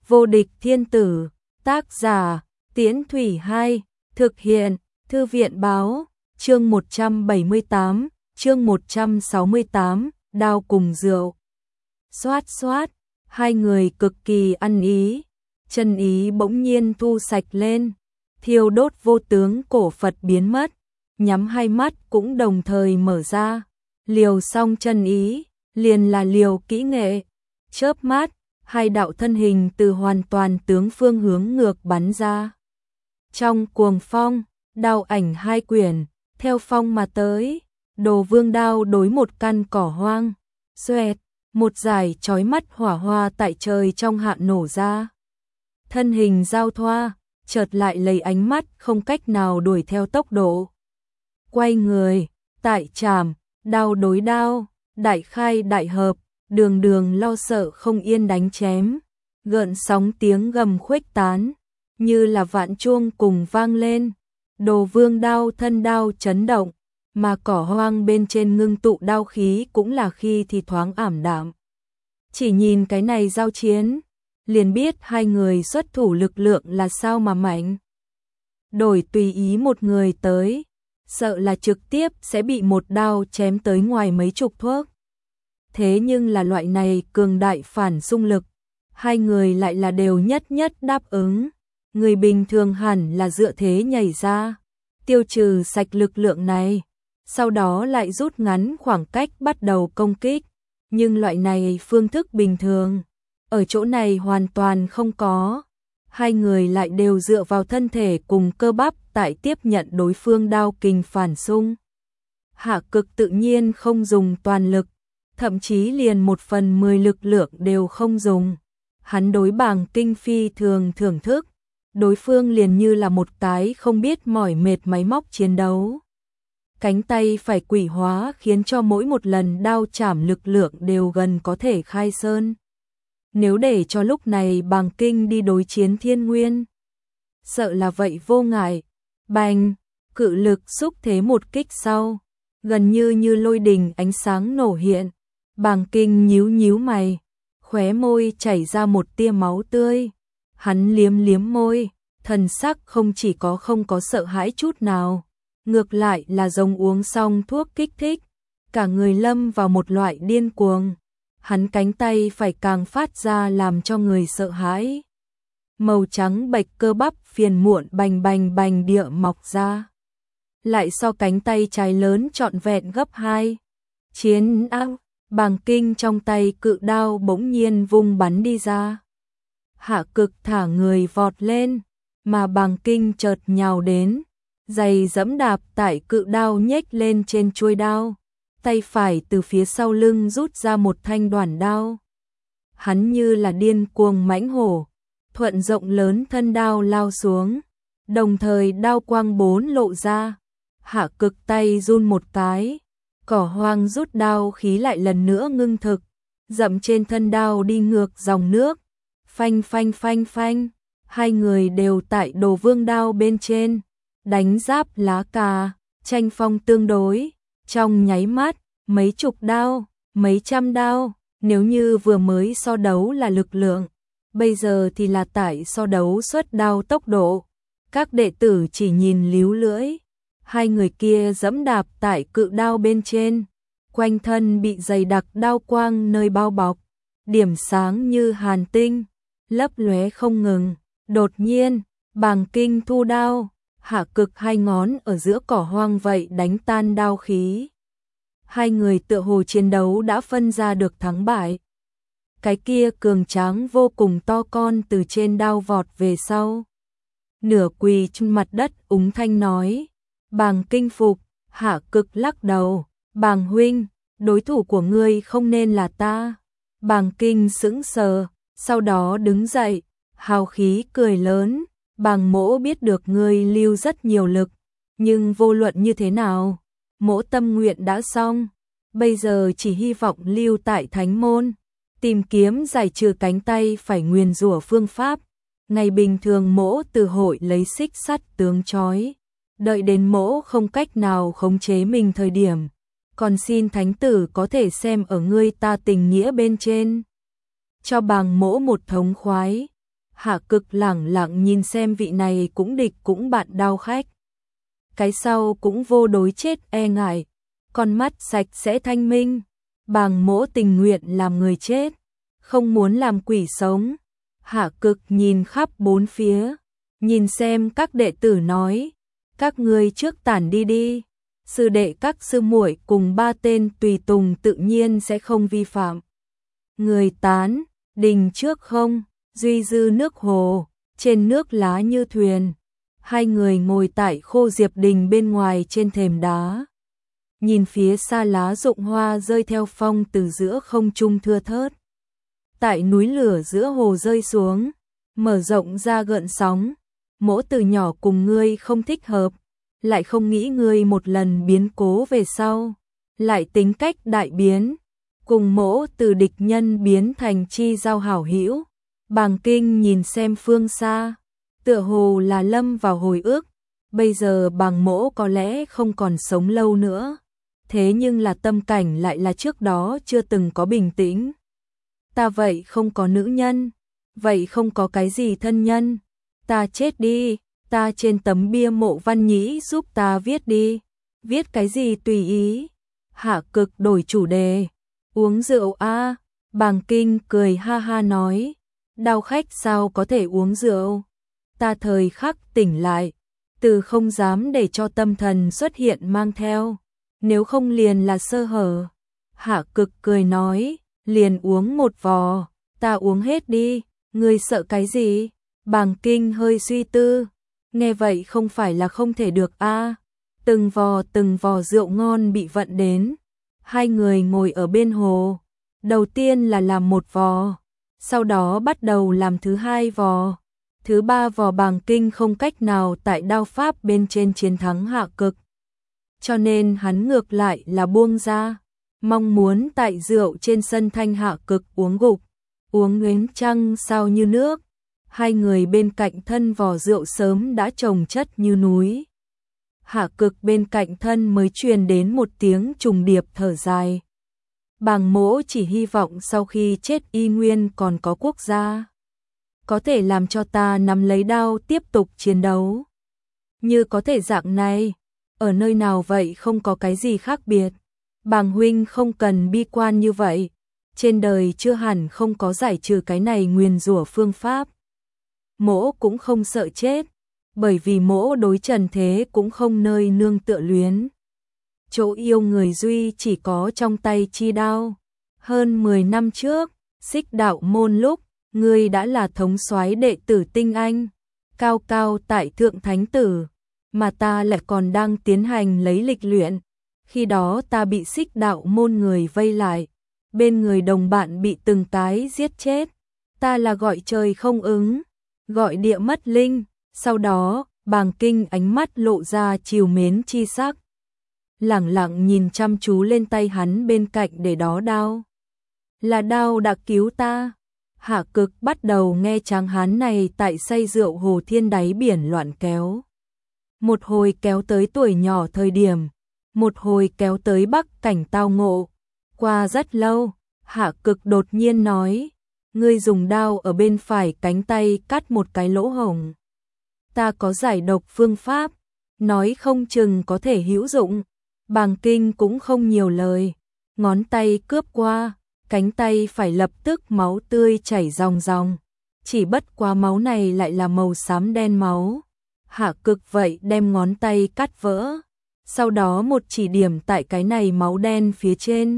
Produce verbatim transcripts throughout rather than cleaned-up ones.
Vô địch thiên tử, tác giả, Tiễn Thủy Hai, thực hiện, Thư viện báo, chương một trăm bảy mươi tám, chương một trăm sáu mươi tám, đao cùng rượu. Xoát xoát, hai người cực kỳ ăn ý, chân ý bỗng nhiên thu sạch lên, thiêu đốt vô tướng cổ Phật biến mất, nhắm hai mắt cũng đồng thời mở ra, liều xong chân ý, liền là liều kỹ nghệ, chớp mắt, hai đạo thân hình từ hoàn toàn tướng phương hướng ngược bắn ra. Trong cuồng phong, đao ảnh hai quyển, theo phong mà tới, Đồ Vương đao đối một căn cỏ hoang, xoẹt, một dải chói mắt hỏa hoa tại trời trong hạ nổ ra. Thân hình giao thoa, chợt lại lấy ánh mắt không cách nào đuổi theo tốc độ. Quay người, tại chạm, đao đối đao, đại khai đại hợp, đường đường lo sợ không yên đánh chém, gợn sóng tiếng gầm khuếch tán, như là vạn chuông cùng vang lên. Đồ Vương đao thân đao chấn động, mà cỏ hoang bên trên ngưng tụ đao khí cũng là khi thì thoáng ảm đạm. Chỉ nhìn cái này giao chiến, liền biết hai người xuất thủ lực lượng là sao mà mạnh. Đổi tùy ý một người tới, sợ là trực tiếp sẽ bị một đao chém tới ngoài mấy chục thước. Thế nhưng là loại này cường đại phản xung lực, hai người lại là đều nhất nhất đáp ứng. Người bình thường hẳn là dựa thế nhảy ra, tiêu trừ sạch lực lượng này, sau đó lại rút ngắn khoảng cách bắt đầu công kích. Nhưng loại này phương thức bình thường, ở chỗ này hoàn toàn không có. Hai người lại đều dựa vào thân thể cùng cơ bắp tại tiếp nhận đối phương đao kình phản xung. Hạ Cực tự nhiên không dùng toàn lực, thậm chí liền một phần mười lực lượng đều không dùng. Hắn đối Bàng Kinh phi thường thưởng thức, đối phương liền như là một cái không biết mỏi mệt máy móc chiến đấu. Cánh tay phải quỷ hóa khiến cho mỗi một lần đao chảm lực lượng đều gần có thể khai sơn. Nếu để cho lúc này Bàng Kinh đi đối chiến Thiên Nguyên, sợ là vậy vô ngại. Bành, cự lực xúc thế một kích sau, gần như như lôi đình ánh sáng nổ hiện. Bàng Kinh nhíu nhíu mày, khóe môi chảy ra một tia máu tươi. Hắn liếm liếm môi, thần sắc không chỉ có không có sợ hãi chút nào, ngược lại là giống uống xong thuốc kích thích, cả người lâm vào một loại điên cuồng. Hắn cánh tay phải càng phát ra làm cho người sợ hãi. Màu trắng bạch cơ bắp phiền muộn bành bành bành địa mọc ra. Lại so cánh tay trái lớn trọn vẹn gấp hai. Chiến ác, Bàng Kinh trong tay cự đao bỗng nhiên vung bắn đi ra. Hạ Cực thả người vọt lên, mà Bàng Kinh chợt nhào đến, giày dẫm đạp tại cự đao nhếch lên trên chuôi đao, tay phải từ phía sau lưng rút ra một thanh đoản đao. Hắn như là điên cuồng mãnh hổ, thuận rộng lớn thân đao lao xuống, đồng thời đao quang bốn lộ ra. Hạ Cực tay run một cái, cỏ hoang rút đao khí lại lần nữa ngưng thực, dậm trên thân đao đi ngược dòng nước. Phanh phanh phanh phanh, hai người đều tại Đồ Vương đao bên trên, đánh giáp lá cà, tranh phong tương đối, trong nháy mắt, mấy chục đao, mấy trăm đao, nếu như vừa mới so đấu là lực lượng, bây giờ thì là tại so đấu xuất đao tốc độ. Các đệ tử chỉ nhìn líu lưỡi, hai người kia dẫm đạp tại cự đao bên trên, quanh thân bị dày đặc đao quang nơi bao bọc, điểm sáng như hàn tinh, lấp lóe không ngừng. Đột nhiên, Bàng Kinh thu đao, Hạ Cực hai ngón ở giữa cỏ hoang vậy đánh tan đao khí. Hai người tựa hồ chiến đấu đã phân ra được thắng bại. Cái kia cường tráng vô cùng to con từ trên đao vọt về sau, nửa quỳ trên mặt đất úng thanh nói: Bàng Kinh phục. Hạ Cực lắc đầu: Bàng huynh, đối thủ của ngươi không nên là ta. Bàng Kinh sững sờ, sau đó đứng dậy, hào khí cười lớn: Bàng mỗ biết được ngươi lưu rất nhiều lực, nhưng vô luận như thế nào, mỗ tâm nguyện đã xong, bây giờ chỉ hy vọng lưu tại Thánh môn, tìm kiếm giải trừ cánh tay phải nguyền rủa phương pháp. Ngày bình thường mỗ từ hội lấy xích sắt tướng trói, đợi đến mỗ không cách nào khống chế mình thời điểm, còn xin thánh tử có thể xem ở ngươi ta tình nghĩa bên trên, cho Bàng mỗ một thống khoái. Hạ Cực lẳng lặng nhìn xem vị này cũng địch cũng bạn đao khách. Cái sau cũng vô đối chết e ngại, con mắt sạch sẽ thanh minh, Bàng Mỗ tình nguyện làm người chết, không muốn làm quỷ sống. Hạ Cực nhìn khắp bốn phía, nhìn xem các đệ tử nói, các ngươi trước tản đi đi, sư đệ các sư muội cùng ba tên tùy tùng tự nhiên sẽ không vi phạm. Người tán, đình trước không, duy dư nước hồ, trên nước lá như thuyền. Hai người ngồi tại Khô Diệp Đình bên ngoài trên thềm đá, nhìn phía xa lá rụng hoa rơi theo phong từ giữa không trung thưa thớt. Tại núi lửa giữa hồ rơi xuống, mở rộng ra gợn sóng. Mỗ từ nhỏ cùng ngươi không thích hợp, lại không nghĩ ngươi một lần biến cố về sau, lại tính cách đại biến, cùng mỗ từ địch nhân biến thành chi giao hảo hữu. Bàng Kinh nhìn xem phương xa, tựa hồ là lâm vào hồi ức, bây giờ Bàng Mỗ có lẽ không còn sống lâu nữa, thế nhưng là tâm cảnh lại là trước đó chưa từng có bình tĩnh. Ta vậy không có nữ nhân, vậy không có cái gì thân nhân, ta chết đi, ta trên tấm bia mộ Văn Nhĩ giúp ta viết đi, viết cái gì tùy ý. Hạ Cực đổi chủ đề, uống rượu a. Bàng Kinh cười ha ha nói, đao khách sao có thể uống rượu. Ta thời khắc tỉnh lại, từ không dám để cho tâm thần xuất hiện mang theo, nếu không liền là sơ hở. Hạ Cực cười nói, liền uống một vò, ta uống hết đi, ngươi sợ cái gì? Bàng Kinh hơi suy tư, nghe vậy không phải là không thể được a. Từng vò từng vò rượu ngon bị vận đến, hai người ngồi ở bên hồ, đầu tiên là làm một vò, sau đó bắt đầu làm thứ hai vò, thứ ba vò Bàng Kinh không cách nào tại đao pháp bên trên chiến thắng Hạ Cực, cho nên hắn ngược lại là buông ra, mong muốn tại rượu trên sân thanh Hạ Cực uống gục, uống ngến trăng sao như nước. Hai người bên cạnh thân vò rượu sớm đã chồng chất như núi. Hạ Cực bên cạnh thân mới truyền đến một tiếng trùng điệp thở dài. Bàng Mỗ chỉ hy vọng sau khi chết y nguyên còn có quốc gia, có thể làm cho ta nắm lấy đao tiếp tục chiến đấu. Như có thể dạng này, ở nơi nào vậy không có cái gì khác biệt. Bàng huynh không cần bi quan như vậy, trên đời chưa hẳn không có giải trừ cái này nguyền rủa phương pháp. Mỗ cũng không sợ chết, bởi vì mỗ đối trần thế cũng không nơi nương tựa luyến. Chỗ yêu người duy chỉ có trong tay chi đao. Hơn mười năm trước, Xích Đạo môn lúc, ngươi đã là thống soái đệ tử tinh anh, cao cao tại thượng thánh tử, mà ta lại còn đang tiến hành lấy lịch luyện. Khi đó ta bị Xích Đạo môn người vây lại, bên người đồng bạn bị từng cái giết chết. Ta là gọi trời không ứng, gọi địa mất linh, sau đó, Bàng Kinh ánh mắt lộ ra trìu mến chi sắc. Lẳng lặng nhìn chăm chú lên tay hắn bên cạnh để đó đao. Là đao đã cứu ta. Hạ Cực bắt đầu nghe tráng hán này tại say rượu hồ thiên đáy biển loạn kéo. Một hồi kéo tới tuổi nhỏ thời điểm, một hồi kéo tới bắc cảnh tao ngộ. Qua rất lâu, Hạ Cực đột nhiên nói, ngươi dùng đao ở bên phải cánh tay cắt một cái lỗ hổng. Ta có giải độc phương pháp, nói không chừng có thể hữu dụng. Bàng Kinh cũng không nhiều lời, ngón tay cướp qua, cánh tay phải lập tức máu tươi chảy ròng ròng, chỉ bất quá máu này lại là màu xám đen máu. Hạ Cực vậy đem ngón tay cắt vỡ, sau đó một chỉ điểm tại cái này máu đen phía trên.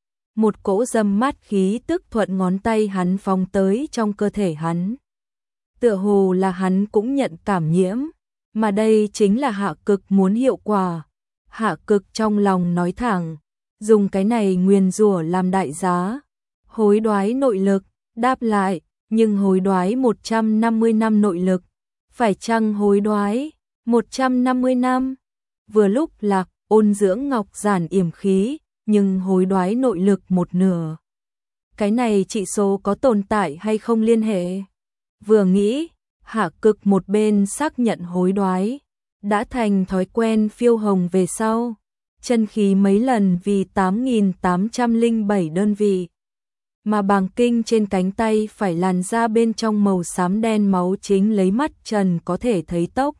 Một cỗ dâm mát khí tức thuận ngón tay hắn phóng tới trong cơ thể hắn. Tựa hồ là hắn cũng nhận cảm nhiễm, mà đây chính là Hạ Cực muốn hiệu quả. Hạ Cực trong lòng nói thẳng, dùng cái này nguyền rủa làm đại giá, hối đoái nội lực, đáp lại, nhưng hối đoái một trăm năm mươi năm nội lực, phải chăng hối đoái một trăm năm mươi năm? Vừa lúc là ôn dưỡng ngọc giản yểm khí, nhưng hối đoái nội lực một nửa. Cái này trị số có tồn tại hay không liên hệ? Vừa nghĩ, Hạ Cực một bên xác nhận hối đoái, đã thành thói quen phiêu hồng về sau, chân khí mấy lần vì tám nghìn tám trăm lẻ bảy đơn vị. mà bàng kinh trên cánh tay phải làn da bên trong màu xám đen máu chính lấy mắt trần có thể thấy tốc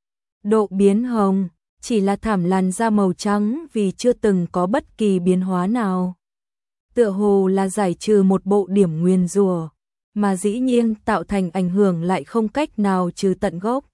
độ biến hồng, chỉ là thảm làn da màu trắng vì chưa từng có bất kỳ biến hóa nào. Tựa hồ là giải trừ một bộ điểm nguyền rủa, mà dĩ nhiên tạo thành ảnh hưởng lại không cách nào trừ tận gốc.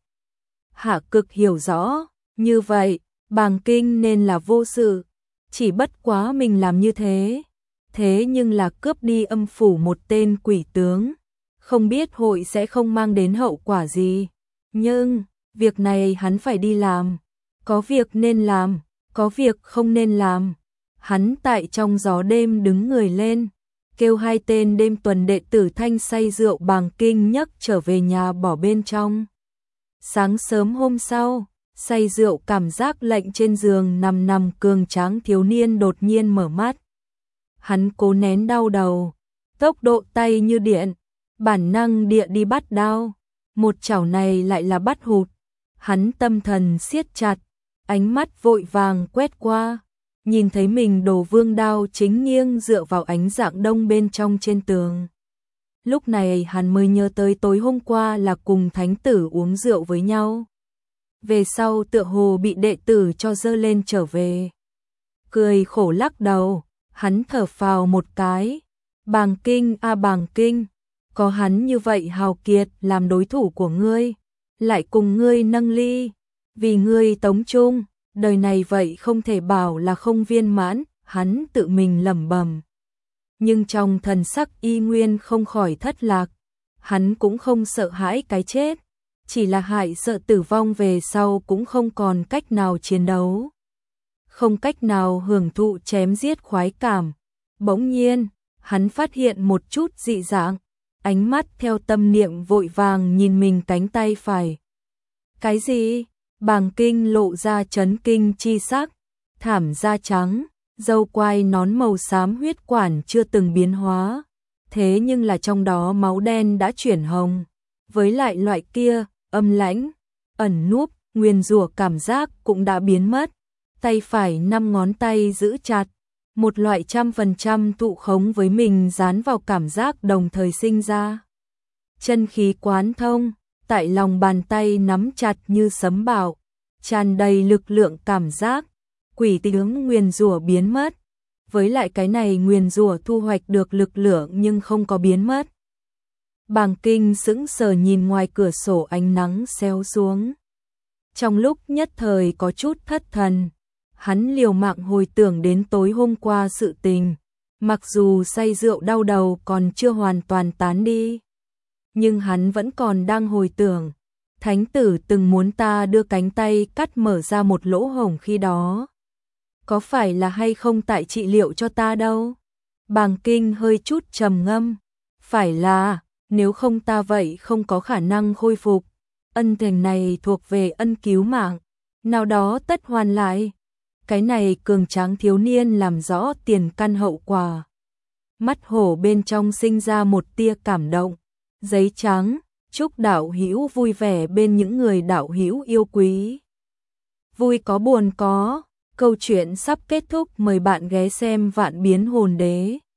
Hạ Cực hiểu rõ, như vậy, bàng kinh nên là vô sự, chỉ bất quá mình làm như thế. Thế nhưng là cướp đi âm phủ một tên quỷ tướng, không biết hội sẽ không mang đến hậu quả gì. Nhưng, việc này hắn phải đi làm, có việc nên làm, có việc không nên làm. Hắn tại trong gió đêm đứng người lên, kêu hai tên đêm tuần đệ tử thanh say rượu bàng kinh nhấc trở về nhà bỏ bên trong. Sáng sớm hôm sau, say rượu cảm giác lạnh trên giường nằm nằm cường tráng thiếu niên đột nhiên mở mắt. Hắn cố nén đau đầu, tốc độ tay như điện, bản năng địa đi bắt đao, một chảo này lại là bắt hụt. Hắn tâm thần siết chặt, ánh mắt vội vàng quét qua, nhìn thấy mình đồ vương đao chính nghiêng dựa vào ánh rạng đông bên trong trên tường. Lúc này hắn mới nhớ tới tối hôm qua là cùng thánh tử uống rượu với nhau. Về sau tựa hồ bị đệ tử cho dơ lên trở về. Cười khổ lắc đầu, hắn thở phào một cái. Bàng kinh a à bàng kinh, có hắn như vậy hào kiệt làm đối thủ của ngươi, lại cùng ngươi nâng ly, vì ngươi tống chung, đời này vậy không thể bảo là không viên mãn, hắn tự mình lẩm bẩm. Nhưng trong thần sắc y nguyên không khỏi thất lạc, hắn cũng không sợ hãi cái chết, chỉ là hại sợ tử vong về sau cũng không còn cách nào chiến đấu, không cách nào hưởng thụ chém giết khoái cảm. Bỗng nhiên, hắn phát hiện một chút dị dạng, ánh mắt theo tâm niệm vội vàng nhìn mình cánh tay phải. Cái gì? Bàng kinh lộ ra chấn kinh chi sắc, thảm da trắng, râu quai nón màu xám huyết quản chưa từng biến hóa, thế nhưng là trong đó máu đen đã chuyển hồng, với lại loại kia, âm lãnh, ẩn núp, nguyền rủa cảm giác cũng đã biến mất, tay phải năm ngón tay giữ chặt, một loại trăm phần trăm tụ khống với mình dán vào cảm giác đồng thời sinh ra. Chân khí quán thông, tại lòng bàn tay nắm chặt như sấm bạo, tràn đầy lực lượng cảm giác, quỷ tướng nguyền rủa biến mất, với lại cái này nguyền rủa thu hoạch được lực lượng nhưng không có biến mất. Bàng kinh sững sờ nhìn ngoài cửa sổ ánh nắng xéo xuống. Trong lúc nhất thời có chút thất thần, hắn liều mạng hồi tưởng đến tối hôm qua sự tình, mặc dù say rượu đau đầu còn chưa hoàn toàn tán đi, nhưng hắn vẫn còn đang hồi tưởng. Thánh tử từng muốn ta đưa cánh tay cắt mở ra một lỗ hổng khi đó. Có phải là hay không tại trị liệu cho ta đâu? Bàng kinh hơi chút trầm ngâm. Phải là, nếu không ta vậy không có khả năng khôi phục. Ân tình này thuộc về ân cứu mạng, nào đó tất hoàn lại. Cái này cường tráng thiếu niên làm rõ tiền căn hậu quả. Mắt hổ bên trong sinh ra một tia cảm động. Giấy trắng, chúc đạo hữu vui vẻ bên những người đạo hữu yêu quý. Vui có buồn có, câu chuyện sắp kết thúc, mời bạn ghé xem Vạn Biến Hồn Đế.